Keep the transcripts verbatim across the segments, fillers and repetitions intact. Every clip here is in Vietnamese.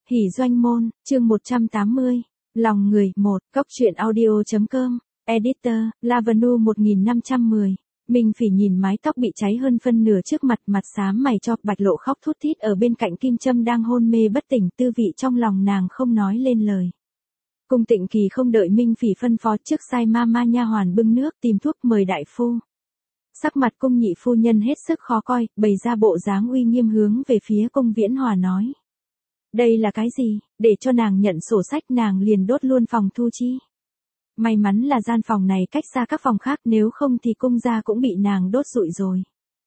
Hỉ doanh môn, chương một trăm tám mươi. Lòng người, một, Cốc truyện audio.com, Editor, Lavenu một nghìn năm trăm mười. Minh Phỉ nhìn mái tóc bị cháy hơn phân nửa trước mặt, mặt xám mày cho, Bạch Lộ khóc thút thít ở bên cạnh Kim Châm đang hôn mê bất tỉnh, tư vị trong lòng nàng không nói lên lời. Cung Tịnh Kỳ không đợi Minh Phỉ phân phó, trước sai ma ma nha hoàn bưng nước tìm thuốc mời đại phu. Sắc mặt cung nhị phu nhân hết sức khó coi, bày ra bộ dáng uy nghiêm hướng về phía cung Viễn Hòa nói. Đây là cái gì, để cho nàng nhận sổ sách nàng liền đốt luôn phòng thu chi. May mắn là gian phòng này cách xa các phòng khác, nếu không thì cung gia cũng bị nàng đốt rụi rồi.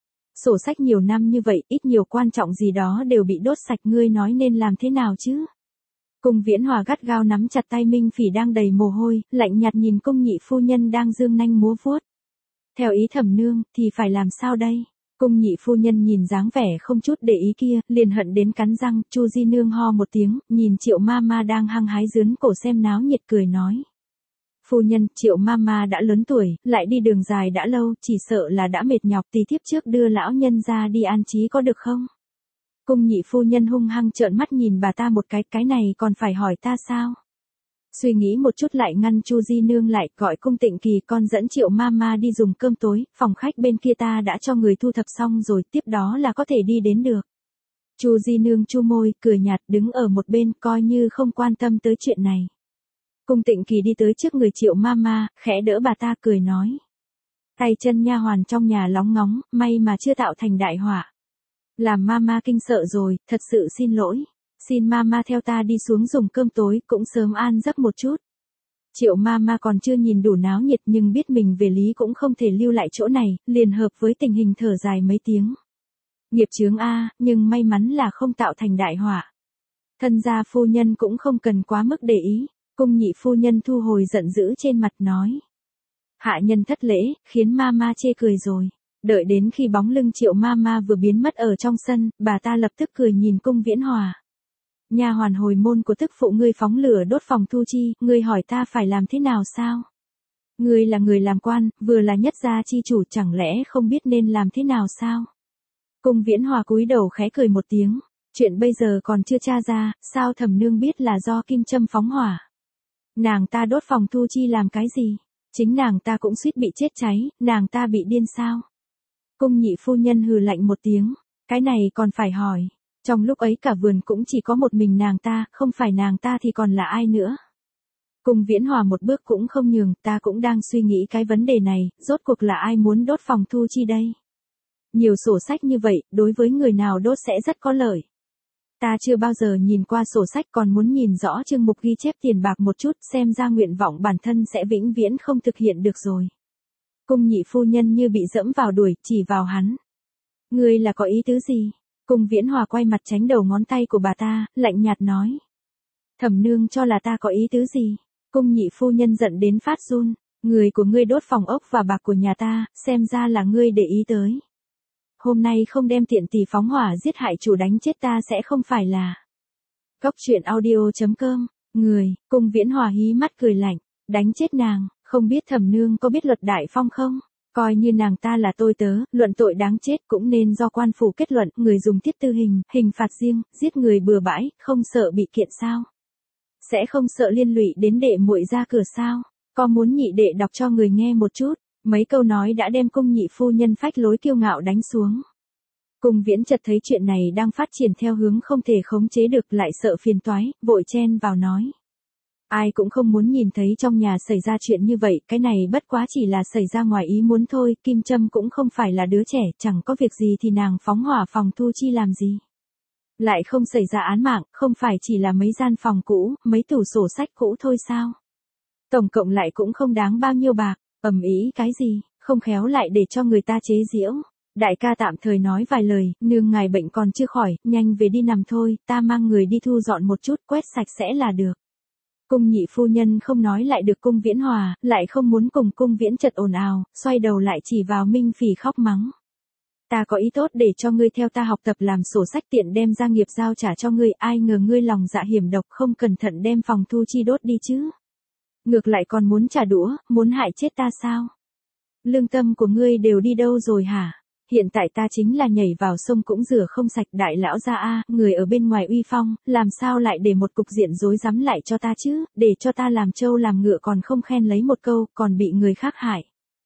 Sổ sách nhiều năm như vậy, ít nhiều quan trọng gì đó đều bị đốt sạch, ngươi nói nên làm thế nào chứ? Cung Viễn Hòa gắt gao nắm chặt tay Minh Phỉ đang đầy mồ hôi, lạnh nhạt nhìn cung nhị phu nhân đang dương nanh múa vuốt. Theo ý thẩm nương, thì phải làm sao đây? Cung nhị phu nhân nhìn dáng vẻ không chút để ý kia, liền hận đến cắn răng. Chu Di nương ho một tiếng, nhìn Triệu ma ma đang hăng hái dướn cổ xem náo nhiệt cười nói. Phu nhân, Triệu ma ma đã lớn tuổi, lại đi đường dài đã lâu, chỉ sợ là đã mệt nhọc, tí thiếp trước đưa lão nhân ra đi an trí có được không? Cung nhị phu nhân hung hăng trợn mắt nhìn bà ta một cái, cái này còn phải hỏi ta sao? Suy nghĩ một chút lại ngăn Chu Di nương lại, gọi Cung Tịnh Kỳ con dẫn Triệu ma ma đi dùng cơm tối, phòng khách bên kia ta đã cho người thu thập xong rồi, tiếp đó là có thể đi đến được. Chu Di nương chu môi, cười nhạt đứng ở một bên, coi như không quan tâm tới chuyện này. Cung Tịnh Kỳ đi tới trước người Triệu ma ma, khẽ đỡ bà ta cười nói. Tay chân nha hoàn trong nhà lóng ngóng, may mà chưa tạo thành đại họa. Làm ma ma kinh sợ rồi, thật sự xin lỗi. Xin ma ma theo ta đi xuống dùng cơm tối, cũng sớm an giấc một chút. Triệu ma ma còn chưa nhìn đủ náo nhiệt nhưng biết mình về lý cũng không thể lưu lại chỗ này, liền hợp với tình hình thở dài mấy tiếng. Nghiệp chướng a, nhưng may mắn là không tạo thành đại họa. Thân gia phu nhân cũng không cần quá mức để ý, cung nhị phu nhân thu hồi giận dữ trên mặt nói. Hạ nhân thất lễ, khiến ma ma chê cười rồi. Đợi đến khi bóng lưng Triệu ma ma vừa biến mất ở trong sân, bà ta lập tức cười nhìn cung Viễn Hòa. Nha hoàn hồi môn của tức phụ ngươi phóng lửa đốt phòng thu chi, ngươi hỏi ta phải làm thế nào sao? Ngươi là người làm quan, vừa là nhất gia chi chủ, chẳng lẽ không biết nên làm thế nào sao? Cung Viễn Hòa cúi đầu khẽ cười một tiếng, chuyện bây giờ còn chưa tra ra, sao thẩm nương biết là do Kim Châm phóng hỏa? Nàng ta đốt phòng thu chi làm cái gì? Chính nàng ta cũng suýt bị chết cháy, nàng ta bị điên sao? Cung nhị phu nhân hừ lạnh một tiếng, cái này còn phải hỏi. Trong lúc ấy cả vườn cũng chỉ có một mình nàng ta, không phải nàng ta thì còn là ai nữa. Cung Viễn Hòa một bước cũng không nhường, ta cũng đang suy nghĩ cái vấn đề này, rốt cuộc là ai muốn đốt phòng thu chi đây? Nhiều sổ sách như vậy, đối với người nào đốt sẽ rất có lợi. Ta chưa bao giờ nhìn qua sổ sách, còn muốn nhìn rõ chương mục ghi chép tiền bạc một chút, xem ra nguyện vọng bản thân sẽ vĩnh viễn không thực hiện được rồi. Cung nhị phu nhân như bị dẫm vào đuổi, chỉ vào hắn. Ngươi là có ý tứ gì? Cung Viễn Hòa quay mặt tránh đầu ngón tay của bà ta, lạnh nhạt nói. Thẩm nương cho là ta có ý tứ gì? Cung nhị phu nhân giận đến phát run. Người của ngươi đốt phòng ốc và bạc của nhà ta, xem ra là ngươi để ý tới. Hôm nay không đem tiện tỷ phóng hỏa giết hại chủ đánh chết ta sẽ không phải là. Cốc truyện audio.com, người, Cung Viễn Hòa hí mắt cười lạnh, đánh chết nàng, không biết thẩm nương có biết luật đại phong không? Coi như nàng ta là tôi tớ, luận tội đáng chết cũng nên do quan phủ kết luận, người dùng tiết tư hình, hình phạt riêng, giết người bừa bãi, không sợ bị kiện sao? Sẽ không sợ liên lụy đến đệ muội ra cửa sao? Có muốn nhị đệ đọc cho người nghe một chút? Mấy câu nói đã đem cung nhị phu nhân phách lối kiêu ngạo đánh xuống. Cung Viễn chợt thấy chuyện này đang phát triển theo hướng không thể khống chế được, lại sợ phiền toái, vội chen vào nói. Ai cũng không muốn nhìn thấy trong nhà xảy ra chuyện như vậy, cái này bất quá chỉ là xảy ra ngoài ý muốn thôi, Kim Châm cũng không phải là đứa trẻ, chẳng có việc gì thì nàng phóng hỏa phòng thu chi làm gì. Lại không xảy ra án mạng, không phải chỉ là mấy gian phòng cũ, mấy tủ sổ sách cũ thôi sao? Tổng cộng lại cũng không đáng bao nhiêu bạc, ầm ĩ cái gì, không khéo lại để cho người ta chế giễu. Đại ca tạm thời nói vài lời, nương ngài bệnh còn chưa khỏi, nhanh về đi nằm thôi, ta mang người đi thu dọn một chút, quét sạch sẽ là được. Cung nhị phu nhân không nói lại được cung Viễn Hòa, lại không muốn cùng cung Viễn chợt ồn ào, xoay đầu lại chỉ vào Minh Phỉ khóc mắng. Ta có ý tốt để cho ngươi theo ta học tập làm sổ sách tiện đem gia nghiệp giao trả cho ngươi, ai ngờ ngươi lòng dạ hiểm độc không cẩn thận đem phòng thu chi đốt đi chứ. Ngược lại còn muốn trả đũa, muốn hại chết ta sao? Lương tâm của ngươi đều đi đâu rồi hả? Hiện tại ta chính là nhảy vào sông cũng rửa không sạch, đại lão gia a, người ở bên ngoài uy phong, làm sao lại để một cục diện rối rắm lại cho ta chứ, để cho ta làm trâu làm ngựa còn không khen lấy một câu, còn bị người khác hại.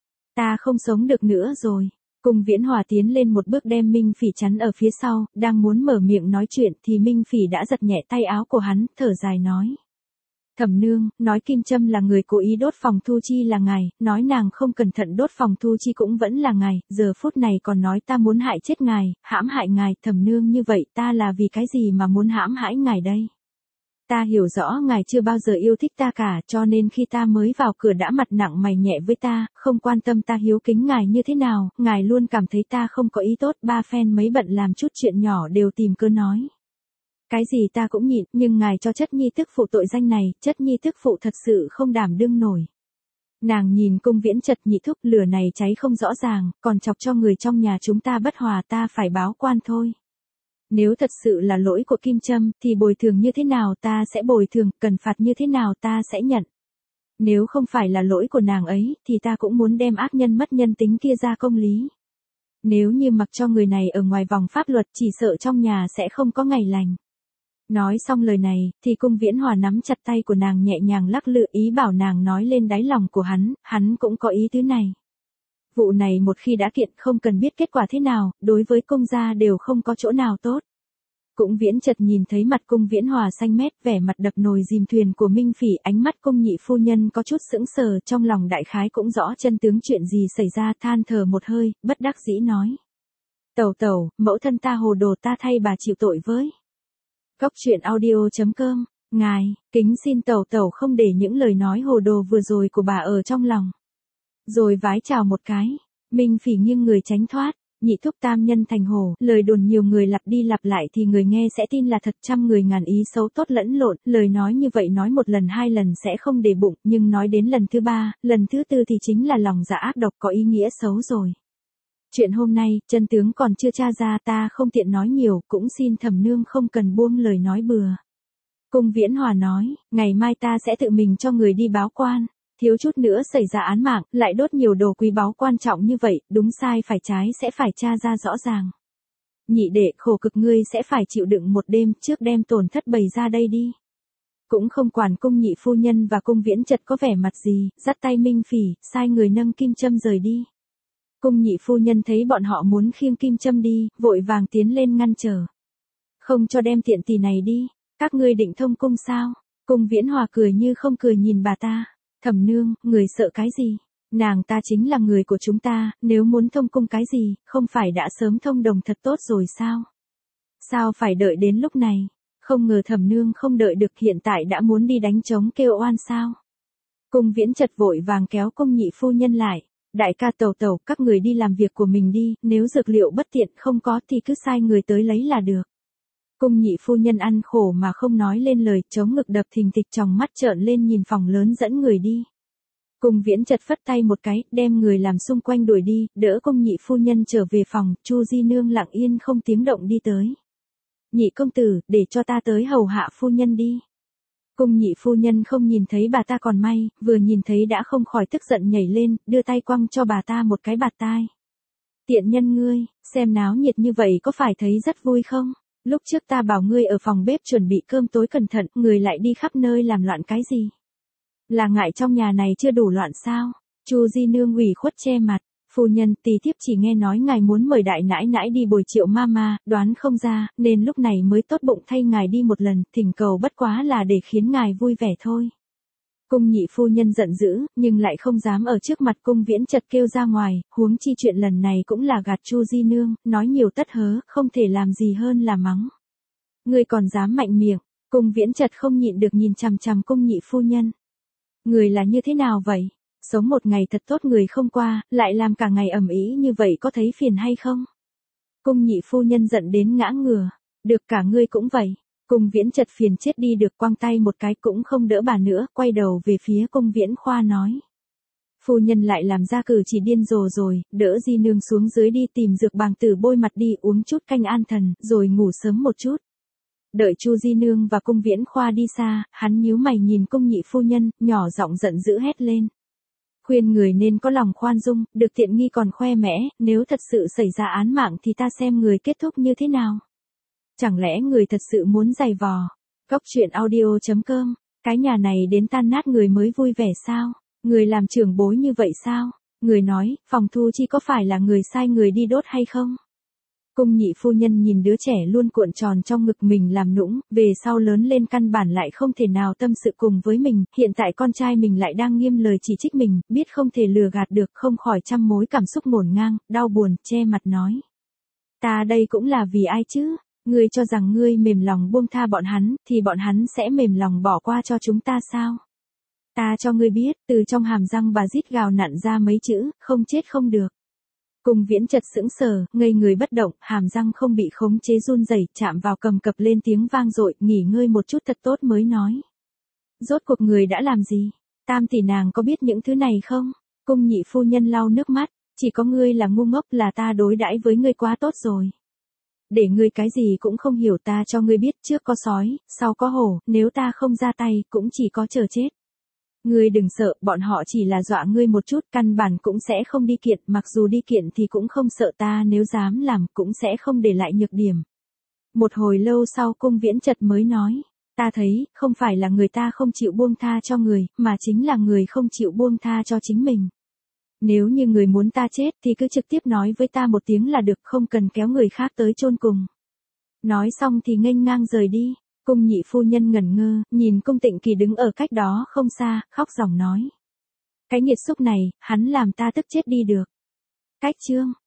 Ta không sống được nữa rồi. Cung Viễn Hòa tiến lên một bước đem Minh Phỉ chắn ở phía sau, đang muốn mở miệng nói chuyện thì Minh Phỉ đã giật nhẹ tay áo của hắn, thở dài nói. Thẩm nương, nói Kim Trâm là người cố ý đốt phòng Thu Chi là ngài, nói nàng không cẩn thận đốt phòng Thu Chi cũng vẫn là ngài, giờ phút này còn nói ta muốn hại chết ngài, hãm hại ngài, thẩm nương như vậy ta là vì cái gì mà muốn hãm hại ngài đây? Ta hiểu rõ ngài chưa bao giờ yêu thích ta cả, cho nên khi ta mới vào cửa đã mặt nặng mày nhẹ với ta, không quan tâm ta hiếu kính ngài như thế nào, ngài luôn cảm thấy ta không có ý tốt, ba phen mấy bận làm chút chuyện nhỏ đều tìm cớ nói. Cái gì ta cũng nhịn, nhưng ngài cho chất nhi tức phụ tội danh này, chất nhi tức phụ thật sự không đảm đương nổi. Nàng nhìn Cung Viễn Chật nhị thúc, lửa này cháy không rõ ràng, còn chọc cho người trong nhà chúng ta bất hòa, ta phải báo quan thôi. Nếu thật sự là lỗi của Kim Trâm, thì bồi thường như thế nào ta sẽ bồi thường, cần phạt như thế nào ta sẽ nhận. Nếu không phải là lỗi của nàng ấy, thì ta cũng muốn đem ác nhân mất nhân tính kia ra công lý. Nếu như mặc cho người này ở ngoài vòng pháp luật, chỉ sợ trong nhà sẽ không có ngày lành. Nói xong lời này, thì Cung Viễn Hòa nắm chặt tay của nàng nhẹ nhàng lắc lư, ý bảo nàng nói lên đáy lòng của hắn, hắn cũng có ý tứ này. Vụ này một khi đã kiện không cần biết kết quả thế nào, đối với Cung gia đều không có chỗ nào tốt. Cũng Viễn Chật nhìn thấy mặt Cung Viễn Hòa xanh mét, vẻ mặt đập nồi dìm thuyền của Minh Phỉ, ánh mắt Cung nhị phu nhân có chút sững sờ, trong lòng đại khái cũng rõ chân tướng chuyện gì xảy ra, than thở một hơi, bất đắc dĩ nói. Tẩu tẩu, mẫu thân ta hồ đồ, ta thay bà chịu tội với. Cóc truyện audio chấm com, ngài, kính xin tẩu tẩu không để những lời nói hồ đồ vừa rồi của bà ở trong lòng. Rồi vái chào một cái, Minh Phỉ nghiêng người tránh thoát, nhị thúc tam nhân thành hồ, lời đồn nhiều người lặp đi lặp lại thì người nghe sẽ tin là thật, trăm người ngàn ý xấu tốt lẫn lộn, lời nói như vậy nói một lần hai lần sẽ không để bụng, nhưng nói đến lần thứ ba, lần thứ tư thì chính là lòng dạ ác độc có ý nghĩa xấu rồi. Chuyện hôm nay, chân tướng còn chưa tra ra, ta không tiện nói nhiều, cũng xin thẩm nương không cần buông lời nói bừa. Cung Viễn Hòa nói, ngày mai ta sẽ tự mình cho người đi báo quan, thiếu chút nữa xảy ra án mạng, lại đốt nhiều đồ quý báu quan trọng như vậy, đúng sai phải trái sẽ phải tra ra rõ ràng. Nhị đệ, khổ cực ngươi sẽ phải chịu đựng một đêm, trước đem tổn thất bày ra đây đi. Cũng không quản Cung nhị phu nhân và Cung Viễn Chật có vẻ mặt gì, dắt tay Minh Phỉ, sai người nâng Kim Trâm rời đi. Cung nhị phu nhân thấy bọn họ muốn khiêng Kim Trâm đi, vội vàng tiến lên ngăn trở. Không cho đem tiện tỳ này đi, các ngươi định thông cung sao? Cung Viễn Hòa cười như không cười nhìn bà ta. Thẩm nương, người sợ cái gì? Nàng ta chính là người của chúng ta, nếu muốn thông cung cái gì, không phải đã sớm thông đồng thật tốt rồi sao? Sao phải đợi đến lúc này? Không ngờ thẩm nương không đợi được, hiện tại đã muốn đi đánh trống kêu oan sao? Cung Viễn Chật vội vàng kéo cung nhị phu nhân lại. Đại ca tẩu tẩu, các người đi làm việc của mình đi, nếu dược liệu bất tiện không có thì cứ sai người tới lấy là được. Cung nhị phu nhân ăn khổ mà không nói lên lời, chống ngực đập thình thịch, tròng mắt trợn lên nhìn phòng lớn dẫn người đi. Cung Viễn Chật phất tay một cái, đem người làm xung quanh đuổi đi, đỡ cung nhị phu nhân trở về phòng, Chu Di Nương lặng yên không tiếng động đi tới. Nhị công tử, để cho ta tới hầu hạ phu nhân đi. Cung nhị phu nhân không nhìn thấy bà ta còn may, vừa nhìn thấy đã không khỏi tức giận nhảy lên, đưa tay quăng cho bà ta một cái bạt tai. Tiện nhân ngươi, xem náo nhiệt như vậy có phải thấy rất vui không? Lúc trước ta bảo ngươi ở phòng bếp chuẩn bị cơm tối cẩn thận, người lại đi khắp nơi làm loạn cái gì? Là ngại trong nhà này chưa đủ loạn sao? Chu Di Nương ủy khuất che mặt. Phu nhân, tỳ thiếp chỉ nghe nói ngài muốn mời đại nãi nãi đi bồi Triệu mama, đoán không ra, nên lúc này mới tốt bụng thay ngài đi một lần, thỉnh cầu bất quá là để khiến ngài vui vẻ thôi. Cung nhị phu nhân giận dữ, nhưng lại không dám ở trước mặt Cung Viễn Chật kêu ra ngoài, huống chi chuyện lần này cũng là gạt Chu Di Nương, nói nhiều tất hớ, không thể làm gì hơn là mắng. Ngươi còn dám mạnh miệng? Cung Viễn Chật không nhịn được nhìn chằm chằm cung nhị phu nhân. Người là như thế nào vậy? Sống một ngày thật tốt người không qua, lại làm cả ngày ầm ĩ như vậy có thấy phiền hay không? Cung nhị phu nhân giận đến ngã ngửa. Được, cả ngươi cũng vậy. Cung Viễn Chật phiền chết đi được, quăng tay một cái cũng không đỡ bà nữa, quay đầu về phía Cung Viễn Khoa nói. Phu nhân lại làm ra cử chỉ điên rồ rồi, đỡ Di Nương xuống dưới đi tìm dược bàng tử bôi mặt đi, uống chút canh an thần, rồi ngủ sớm một chút. Đợi Chu Di Nương và Cung Viễn Khoa đi xa, hắn nhíu mày nhìn cung nhị phu nhân, nhỏ giọng giận dữ hét lên. Khuyên người nên có lòng khoan dung, được tiện nghi còn khoe mẽ, nếu thật sự xảy ra án mạng thì ta xem người kết thúc như thế nào. Chẳng lẽ người thật sự muốn giày vò? Cốc truyện audio chấm com, cái nhà này đến tan nát người mới vui vẻ sao? Người làm trưởng bối như vậy sao? Người nói, Phòng Thu Chi có phải là người sai người đi đốt hay không? Cung nhị phu nhân nhìn đứa trẻ luôn cuộn tròn trong ngực mình làm nũng, về sau lớn lên căn bản lại không thể nào tâm sự cùng với mình, hiện tại con trai mình lại đang nghiêm lời chỉ trích mình, biết không thể lừa gạt được, không khỏi trăm mối cảm xúc ngổn ngang, đau buồn, che mặt nói. Ta đây cũng là vì ai chứ? Ngươi cho rằng ngươi mềm lòng buông tha bọn hắn, thì bọn hắn sẽ mềm lòng bỏ qua cho chúng ta sao? Ta cho ngươi biết, từ trong hàm răng bà rít gào nặn ra mấy chữ, không chết không được. Cung Viễn chợt sững sờ, ngây người bất động, hàm răng không bị khống chế run rẩy, chạm vào cầm cập lên tiếng vang dội, nghỉ ngơi một chút thật tốt mới nói. Rốt cuộc người đã làm gì? Tam tỷ nàng có biết những thứ này không? Cung nhị phu nhân lau nước mắt, chỉ có ngươi là ngu ngốc, là ta đối đãi với ngươi quá tốt rồi. Để ngươi cái gì cũng không hiểu, ta cho ngươi biết, trước có sói, sau có hổ, nếu ta không ra tay, cũng chỉ có chờ chết. Ngươi đừng sợ, bọn họ chỉ là dọa ngươi một chút, căn bản cũng sẽ không đi kiện, mặc dù đi kiện thì cũng không sợ ta, nếu dám làm, cũng sẽ không để lại nhược điểm. Một hồi lâu sau Cung Viễn chợt mới nói, ta thấy, không phải là người ta không chịu buông tha cho người, mà chính là người không chịu buông tha cho chính mình. Nếu như người muốn ta chết thì cứ trực tiếp nói với ta một tiếng là được, không cần kéo người khác tới chôn cùng. Nói xong thì nghênh ngang rời đi. Cung nhị phu nhân ngẩn ngơ, nhìn Cung Tịnh Kỳ đứng ở cách đó không xa, khóc ròng nói. Cái nghiệt xúc này, hắn làm ta tức chết đi được. Cách chương.